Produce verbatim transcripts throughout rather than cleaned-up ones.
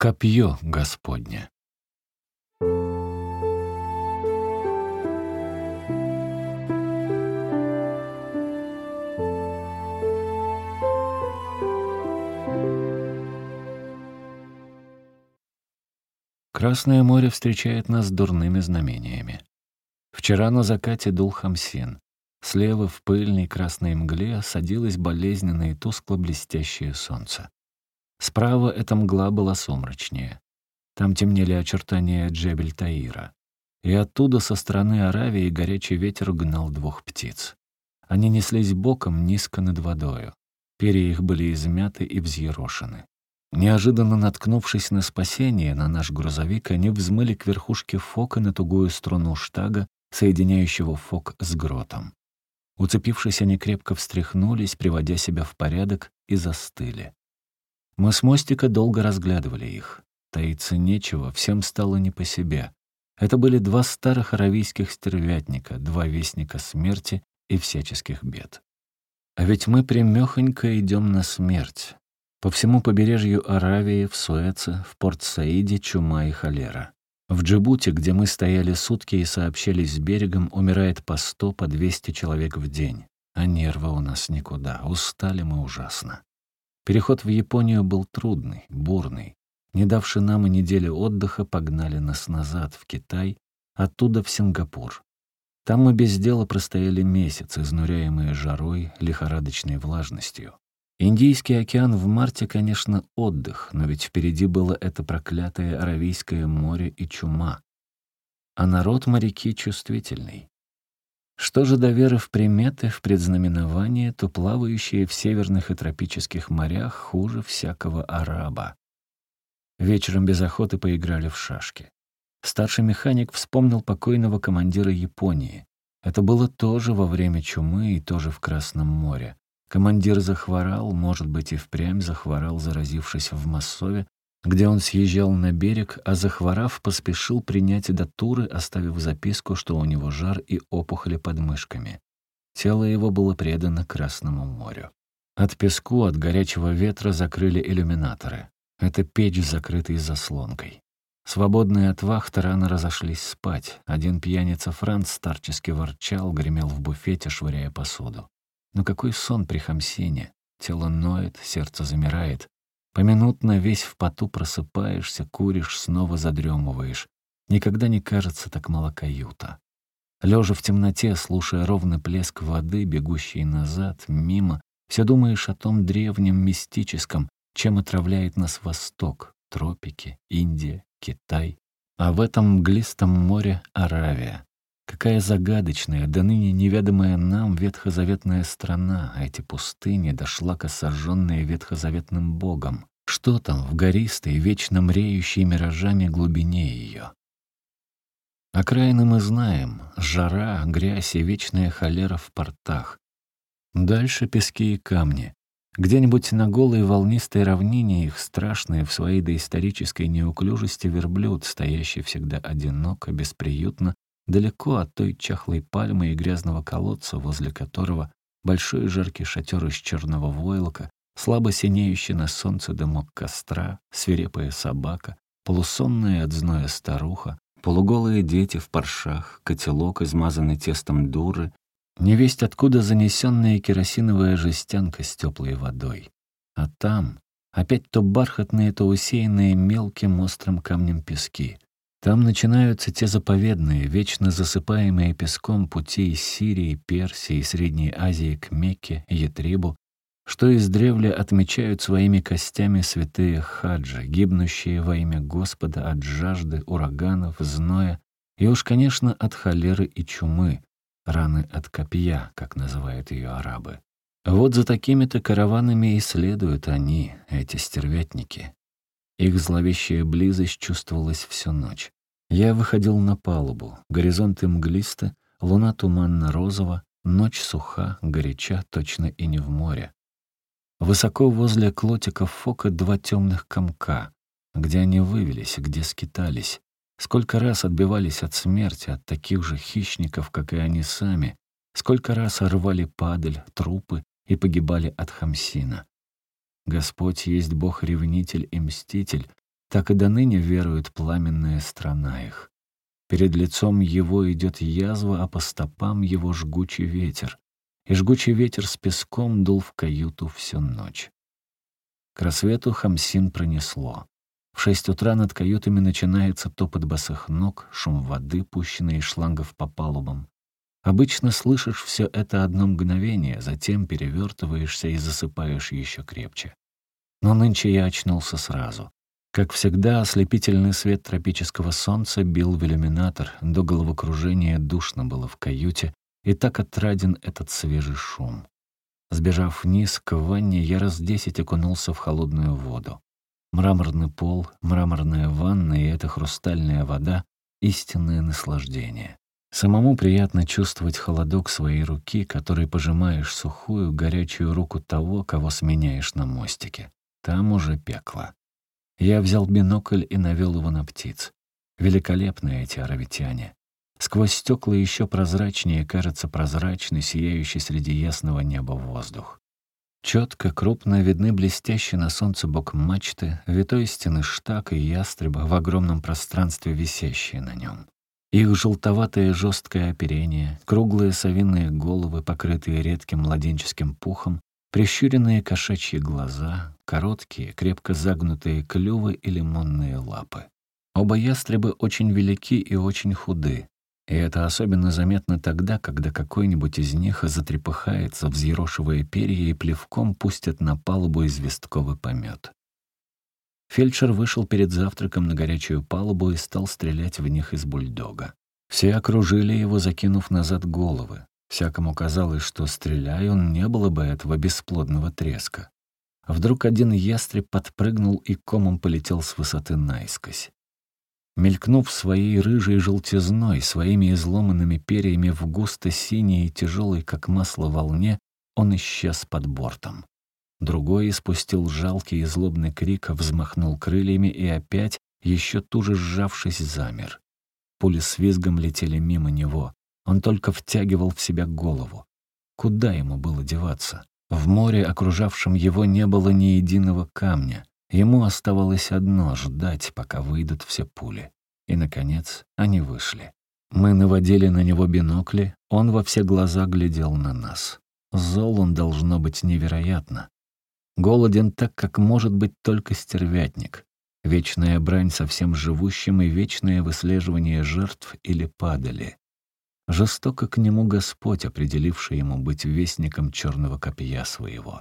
Копье Господне. Красное море встречает нас дурными знамениями. Вчера на закате дул Хамсин. Слева в пыльной красной мгле садилось болезненное и тускло-блестящее солнце. Справа эта мгла была сумрачнее. Там темнели очертания Джебель-Таира. И оттуда, со стороны Аравии, горячий ветер гнал двух птиц. Они неслись боком низко над водою. Перья их были измяты и взъерошены. Неожиданно наткнувшись на спасение, на наш грузовик, они взмыли к верхушке фока на тугую струну штага, соединяющего фок с гротом. Уцепившись, они крепко встряхнулись, приводя себя в порядок, и застыли. Мы с мостика долго разглядывали их. Таиться нечего, всем стало не по себе. Это были два старых аравийских стервятника, два вестника смерти и всяческих бед. А ведь мы прямёхонько идем на смерть. По всему побережью Аравии, в Суэце, в Порт-Саиде чума и холера. В Джибути, где мы стояли сутки и сообщались с берегом, умирает по сто, по двести человек в день. А нервы у нас никуда, устали мы ужасно. Переход в Японию был трудный, бурный. Не давши нам и недели отдыха, погнали нас назад, в Китай, оттуда в Сингапур. Там мы без дела простояли месяц, изнуряемые жарой, лихорадочной влажностью. Индийский океан в марте, конечно, отдых, но ведь впереди было это проклятое Аравийское море и чума. А народ моряки чувствительный. Что же до веры в приметы, в предзнаменования, то плавающие в северных и тропических морях хуже всякого араба. Вечером без охоты поиграли в шашки. Старший механик вспомнил покойного командира Японии. Это было тоже во время чумы и тоже в Красном море. Командир захворал, может быть, и впрямь захворал, заразившись в Массове, где он съезжал на берег, а захворав, поспешил принять датуры, оставив записку, что у него жар и опухоли под мышками. Тело его было предано Красному морю. От песку, от горячего ветра закрыли иллюминаторы. Это печь, закрытая заслонкой. Свободные от вахты рано разошлись спать. Один пьяница Франц старчески ворчал, гремел в буфете, швыряя посуду. Но какой сон при Хамсине! Тело ноет, сердце замирает. Поминутно весь в поту просыпаешься, куришь, снова задремываешь. Никогда не кажется так мало каюта. Лежа в темноте, слушая ровный плеск воды, бегущей назад, мимо, все думаешь о том древнем мистическом, чем отравляет нас Восток, тропики, Индия, Китай. А в этом мглистом море Аравия. Какая загадочная, до ныне неведомая нам ветхозаветная страна, а эти пустыни до шлака сожженные ветхозаветным богом. Что там в гористой, вечно мреющей миражами глубине ее? Окраины мы знаем. Жара, грязь и вечная холера в портах. Дальше пески и камни. Где-нибудь на голой волнистой равнине их страшные в своей доисторической неуклюжести верблюд, стоящий всегда одиноко, бесприютно, далеко от той чахлой пальмы и грязного колодца, возле которого большой жаркий шатер из черного войлока, слабо синеющий на солнце дымок костра, свирепая собака, полусонная от зноя старуха, полуголые дети в паршах, котелок, измазанный тестом дуры, невесть откуда занесенная керосиновая жестянка с теплой водой. А там опять то бархатные, то усеянные мелким острым камнем пески. Там начинаются те заповедные, вечно засыпаемые песком пути из Сирии, Персии и Средней Азии к Мекке, Ятрибу, что издревле отмечают своими костями святые хаджи, гибнущие во имя Господа от жажды, ураганов, зноя и уж, конечно, от холеры и чумы, раны от копья, как называют ее арабы. Вот за такими-то караванами и следуют они, эти стервятники. Их зловещая близость чувствовалась всю ночь. Я выходил на палубу. Горизонты мглисты, луна туманно-розова, ночь суха, горяча, точно и не в море. Высоко возле клотиков фока два темных комка. Где они вывелись, где скитались. Сколько раз отбивались от смерти, от таких же хищников, как и они сами. Сколько раз рвали падаль, трупы и погибали от Хамсина. Господь есть Бог-ревнитель и мститель, так и доныне верует пламенная страна их. Перед лицом его идет язва, а по стопам его жгучий ветер. И жгучий ветер с песком дул в каюту всю ночь. К рассвету Хамсин пронесло. В шесть утра над каютами начинается топот босых ног, шум воды, пущенной из шлангов по палубам. Обычно слышишь все это одно мгновение, затем перевертываешься и засыпаешь еще крепче. Но нынче я очнулся сразу. Как всегда, ослепительный свет тропического солнца бил в иллюминатор, до головокружения душно было в каюте, и так отраден этот свежий шум. Сбежав вниз к ванне, я раз десять окунулся в холодную воду. Мраморный пол, мраморная ванна и эта хрустальная вода — истинное наслаждение. Самому приятно чувствовать холодок своей руки, которой пожимаешь сухую, горячую руку того, кого сменяешь на мостике. Там уже пекло. Я взял бинокль и навел его на птиц. Великолепные эти аравитяне. Сквозь стекла еще прозрачнее кажется прозрачный, сияющий среди ясного неба воздух. Четко, крупно видны блестящие на солнце бок мачты, витой стены штака и ястреба в огромном пространстве, висящие на нем. Их желтоватое жесткое оперение, круглые совиные головы, покрытые редким младенческим пухом, прищуренные кошачьи глаза, короткие, крепко загнутые клювы и лимонные лапы. Оба ястребы очень велики и очень худы. И это особенно заметно тогда, когда какой-нибудь из них затрепыхается, взъерошивая перья, и плевком пустят на палубу известковый помет. Фельдшер вышел перед завтраком на горячую палубу и стал стрелять в них из бульдога. Все окружили его, закинув назад головы. Всякому казалось, что, стреляя он, не было бы этого бесплодного треска. Вдруг один ястреб подпрыгнул и комом полетел с высоты наискось. Мелькнув своей рыжей желтизной, своими изломанными перьями в густо-синей и тяжелой, как масло, волне, он исчез под бортом. Другой испустил жалкий и злобный крик, взмахнул крыльями и опять, еще туже сжавшись, замер. Пули с визгом летели мимо него. Он только втягивал в себя голову. Куда ему было деваться? В море, окружавшем его, не было ни единого камня. Ему оставалось одно — ждать, пока выйдут все пули. И, наконец, они вышли. Мы наводили на него бинокли, он во все глаза глядел на нас. Зол он, должно быть, невероятно. Голоден так, как может быть только стервятник. Вечная брань со всем живущим и вечное выслеживание жертв или падали. Жестоко к нему Господь, определивший ему быть вестником черного копья своего.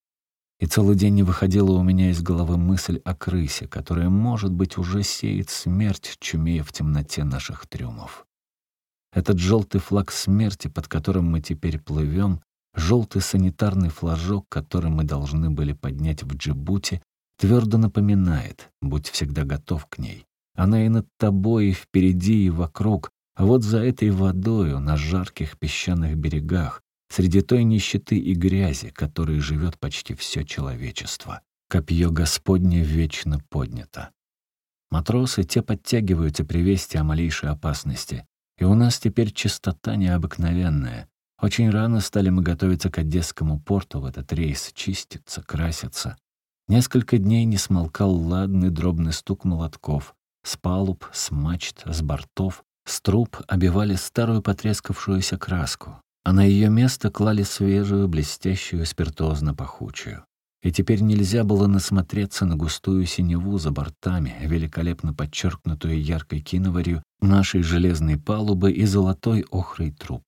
И целый день не выходила у меня из головы мысль о крысе, которая, может быть, уже сеет смерть, чумея в темноте наших трюмов. Этот желтый флаг смерти, под которым мы теперь плывем, желтый санитарный флажок, который мы должны были поднять в Джибути, твердо напоминает: будь всегда готов к ней. Она и над тобой, и впереди, и вокруг, а вот за этой водою, на жарких песчаных берегах, среди той нищеты и грязи, которой живет почти все человечество. Копье Господне вечно поднято. Матросы те подтягиваются при вести о малейшей опасности, и у нас теперь чистота необыкновенная. Очень рано стали мы готовиться к Одесскому порту в этот рейс, чиститься, краситься. Несколько дней не смолкал ладный дробный стук молотков. С палуб, с мачт, с бортов, с труб обивали старую потрескавшуюся краску, а на ее место клали свежую, блестящую, спиртозно-пахучую. И теперь нельзя было насмотреться на густую синеву за бортами, великолепно подчеркнутую яркой киноварью нашей железной палубы и золотой охрой труб.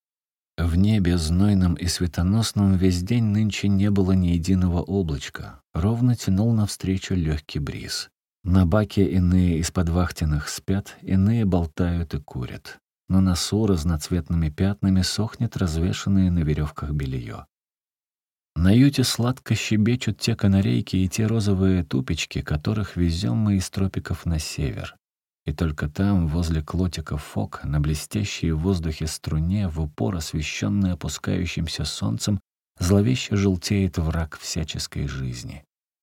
В небе, знойном и светоносном, весь день нынче не было ни единого облачка, ровно тянул навстречу легкий бриз. На баке иные из-под вахтенных спят, иные болтают и курят. На носу разноцветными пятнами сохнет развешанное на веревках белье. На юте сладко щебечут те канарейки и те розовые тупички, которых везем мы из тропиков на север. И только там, возле клотика фок, на блестящей в воздухе струне, в упор освещенной опускающимся солнцем, зловеще желтеет враг всяческой жизни.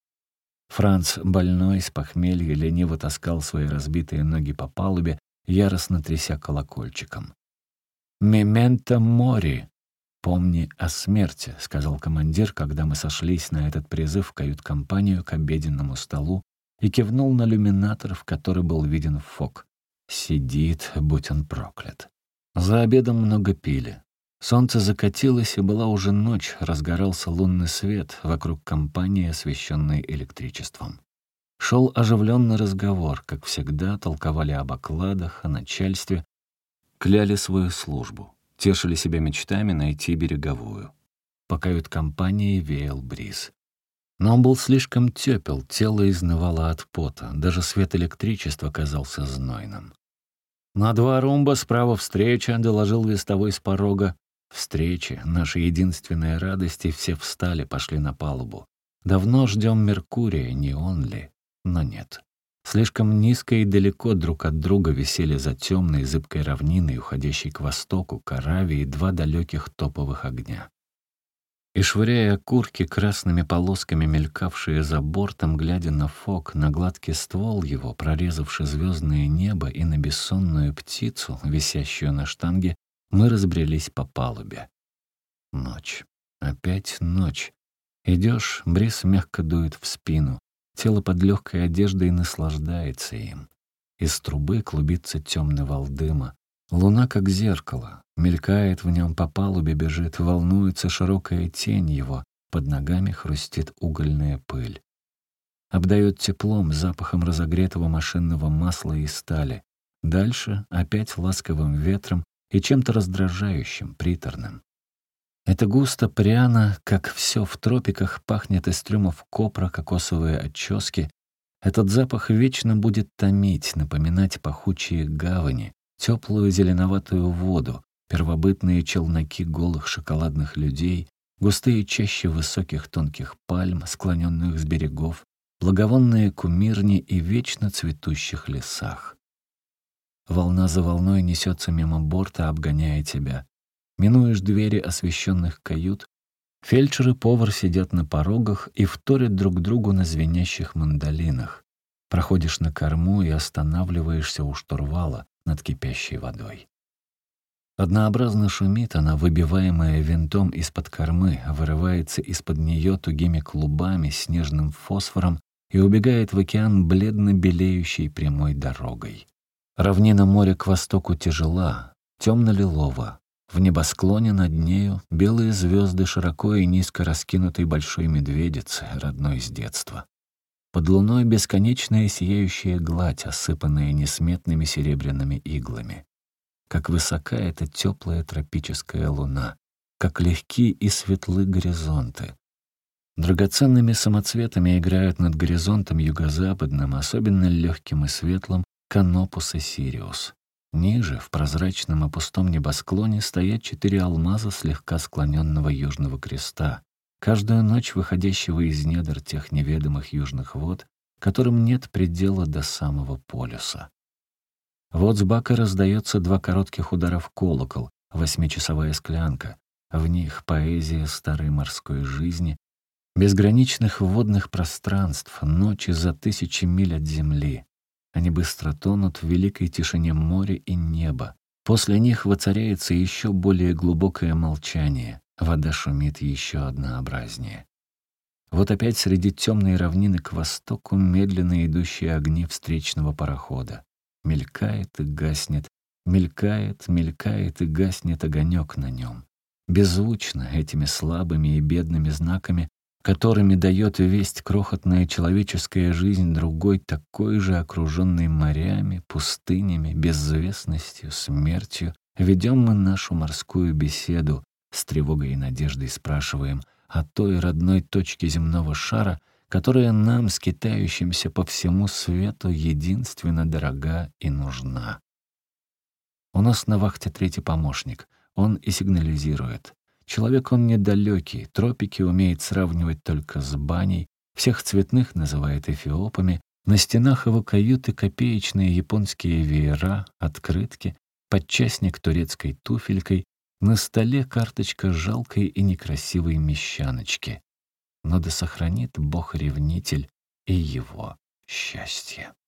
Франц, больной, с похмелья, лениво таскал свои разбитые ноги по палубе, яростно тряся колокольчиком. «Мементо мори!» «Помни о смерти», — сказал командир, когда мы сошлись на этот призыв в кают-компанию к обеденному столу и кивнул на люминатор, в который был виден Фок. Сидит, будь он проклят. За обедом много пили. Солнце закатилось, и была уже ночь, разгорался лунный свет, вокруг компании, освещенной электричеством. Шел оживленный разговор, как всегда, толковали об окладах, о начальстве, кляли свою службу, тешили себя мечтами найти береговую. По кают-компании веял бриз. Но он был слишком тепел, тело изнывало от пота, даже свет электричества казался знойным. «На два румба справа встреча», — доложил вестовой с порога. Встречи, наша единственная радость, и все встали, пошли на палубу. Давно ждем Меркурия, не он ли? Но нет. Слишком низко и далеко друг от друга висели за темной зыбкой равниной, уходящей к востоку, к Аравии, два далеких топовых огня. И, швыряя окурки красными полосками, мелькавшие за бортом, глядя на Фок, на гладкий ствол его, прорезавший звездное небо, и на бессонную птицу, висящую на штанге, мы разбрелись по палубе. Ночь. Опять ночь. Идешь, бриз мягко дует в спину. Тело под легкой одеждой наслаждается им. Из трубы клубится темный вал дыма. Луна, как зеркало, мелькает в нем по палубе, бежит, волнуется широкая тень его, под ногами хрустит угольная пыль. Обдает теплом, запахом разогретого машинного масла и стали. Дальше опять ласковым ветром и чем-то раздражающим, приторным. Это густо, пряно, как все в тропиках, пахнет из трюмов копра, кокосовые отчески. Этот запах вечно будет томить, напоминать пахучие гавани, теплую зеленоватую воду, первобытные челноки голых шоколадных людей, густые чащи высоких тонких пальм, склоненных с берегов, благовонные кумирни и вечно цветущих лесах. Волна за волной несется мимо борта, обгоняя тебя. Минуешь двери освещенных кают. Фельдшер и повар сидят на порогах и вторят друг другу на звенящих мандолинах. Проходишь на корму и останавливаешься у штурвала над кипящей водой. Однообразно шумит она, выбиваемая винтом из-под кормы, вырывается из-под нее тугими клубами, снежным фосфором и убегает в океан бледно-белеющей прямой дорогой. Равнина моря к востоку тяжела, темно-лилова. В небосклоне над нею белые звезды широко и низко раскинутой большой медведицы, родной с детства. Под луной бесконечная сияющая гладь, осыпанная несметными серебряными иглами. Как высока эта теплая тропическая луна, как легки и светлы горизонты. Драгоценными самоцветами играют над горизонтом юго-западным, особенно легким и светлым, Канопус и Сириус. Ниже, в прозрачном и пустом небосклоне, стоят четыре алмаза слегка склоненного южного креста, каждую ночь выходящего из недр тех неведомых южных вод, которым нет предела до самого полюса. Вот с бака раздается два коротких удара в колокол, восьмичасовая склянка. В них поэзия старой морской жизни, безграничных водных пространств, ночи за тысячи миль от земли. Они быстро тонут в великой тишине моря и неба. После них воцаряется еще более глубокое молчание. Вода шумит еще однообразнее. Вот опять среди темной равнины к востоку медленно идущие огни встречного парохода. Мелькает и гаснет, мелькает, мелькает и гаснет огонек на нем. Беззвучно этими слабыми и бедными знаками, которыми дает весть крохотная человеческая жизнь другой, такой же окруженной морями, пустынями, безвестностью, смертью, ведем мы нашу морскую беседу, с тревогой и надеждой спрашиваем о той родной точке земного шара, которая нам, скитающимся по всему свету, единственно дорога и нужна. У нас на вахте третий помощник, он и сигнализирует. Человек он недалекий, тропики умеет сравнивать только с баней, всех цветных называет эфиопами, на стенах его каюты копеечные японские веера, открытки, подчасник турецкой туфелькой, на столе карточка жалкой и некрасивой мещаночки. Но да сохранит Бог-ревнитель и его счастье.